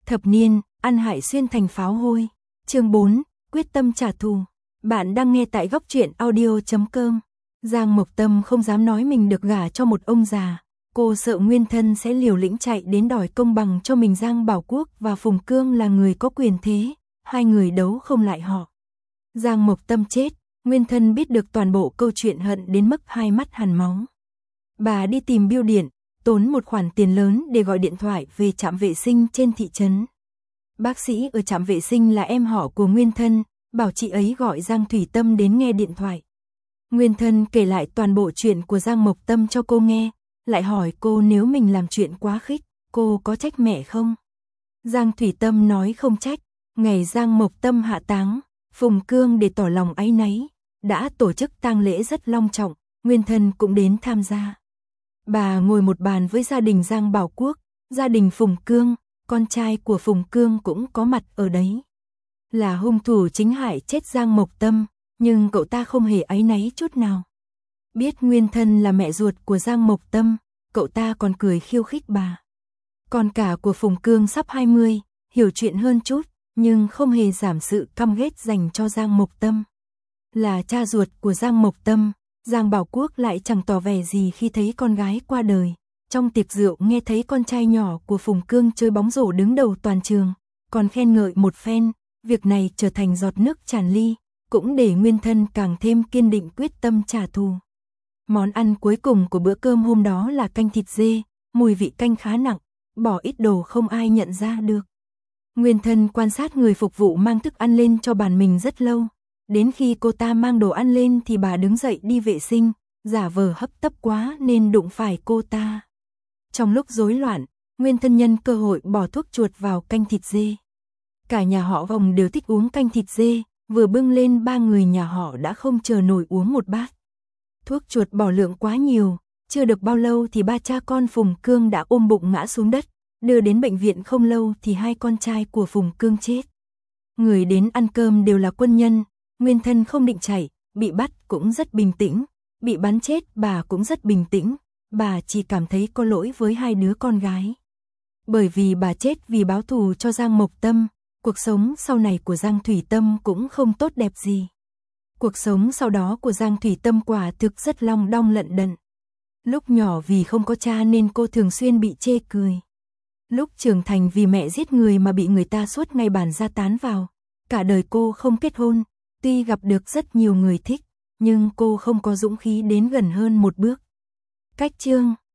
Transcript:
Thập niên, ăn hại xuyên thành pháo hôi. Chương 4, quyết tâm trả thù. Bạn đang nghe tại góc truyện audio.com. Giang Mộc Tâm không dám nói mình được gả cho một ông già. Cô sợ nguyên thân sẽ liều lĩnh chạy đến đòi công bằng cho mình. Giang Bảo Quốc và Phùng Cương là người có quyền thế, hai người đấu không lại họ. Giang Mộc Tâm chết, nguyên thân biết được toàn bộ câu chuyện hận đến mức hai mắt hằn máu. Bà đi tìm bưu điện, tốn một khoản tiền lớn để gọi điện thoại về trạm vệ sinh trên thị trấn. Bác sĩ ở trạm vệ sinh là em họ của nguyên thân, bảo chị ấy gọi Giang Thủy Tâm đến nghe điện thoại. Nguyên thân kể lại toàn bộ chuyện của Giang Mộc Tâm cho cô nghe, lại hỏi cô nếu mình làm chuyện quá khích, cô có trách mẹ không? Giang Thủy Tâm nói không trách. Ngày Giang Mộc Tâm hạ táng, Phùng Cương để tỏ lòng áy náy, đã tổ chức tang lễ rất long trọng, nguyên thân cũng đến tham gia. Bà ngồi một bàn với gia đình Giang Bảo Quốc, gia đình Phùng Cương, con trai của Phùng Cương cũng có mặt ở đấy. Là hung thủ chính hại chết Giang Mộc Tâm, nhưng cậu ta không hề áy náy chút nào. Biết nguyên thân là mẹ ruột của Giang Mộc Tâm, cậu ta còn cười khiêu khích bà. Con cả của Phùng Cương sắp 20, hiểu chuyện hơn chút, nhưng không hề giảm sự căm ghét dành cho Giang Mộc Tâm. Là cha ruột của Giang Mộc Tâm, Giang Bảo Quốc lại chẳng tỏ vẻ gì khi thấy con gái qua đời. Trong tiệc rượu nghe thấy con trai nhỏ của Phùng Cương chơi bóng rổ đứng đầu toàn trường, còn khen ngợi một phen, việc này trở thành giọt nước tràn ly, cũng để nguyên thân càng thêm kiên định quyết tâm trả thù. Món ăn cuối cùng của bữa cơm hôm đó là canh thịt dê, mùi vị canh khá nặng, bỏ ít đồ không ai nhận ra được. Nguyên thân quan sát người phục vụ mang thức ăn lên cho bàn mình rất lâu. Đến khi cô ta mang đồ ăn lên thì bà đứng dậy đi vệ sinh, giả vờ hấp tấp quá nên đụng phải cô ta. Trong lúc rối loạn, nguyên thân nhân cơ hội bỏ thuốc chuột vào canh thịt dê. Cả nhà họ Hồng đều thích uống canh thịt dê, vừa bưng lên ba người nhà họ đã không chờ nổi uống một bát. Thuốc chuột bỏ lượng quá nhiều, chưa được bao lâu thì ba cha con Phùng Cương đã ôm bụng ngã xuống đất, đưa đến bệnh viện không lâu thì hai con trai của Phùng Cương chết. Người đến ăn cơm đều là quân nhân, nguyên thân không định chạy, bị bắt cũng rất bình tĩnh, bị bắn chết bà cũng rất bình tĩnh, bà chỉ cảm thấy có lỗi với hai đứa con gái. Bởi vì bà chết vì báo thù cho Giang Mộc Tâm, cuộc sống sau này của Giang Thủy Tâm cũng không tốt đẹp gì. Cuộc sống sau đó của Giang Thủy Tâm quả thực rất long đong lận đận. Lúc nhỏ vì không có cha nên cô thường xuyên bị chê cười. Lúc trưởng thành vì mẹ giết người mà bị người ta suốt ngày bàn ra tán vào. Cả đời cô không kết hôn, tuy gặp được rất nhiều người thích, nhưng cô không có dũng khí đến gần hơn một bước. Cách chương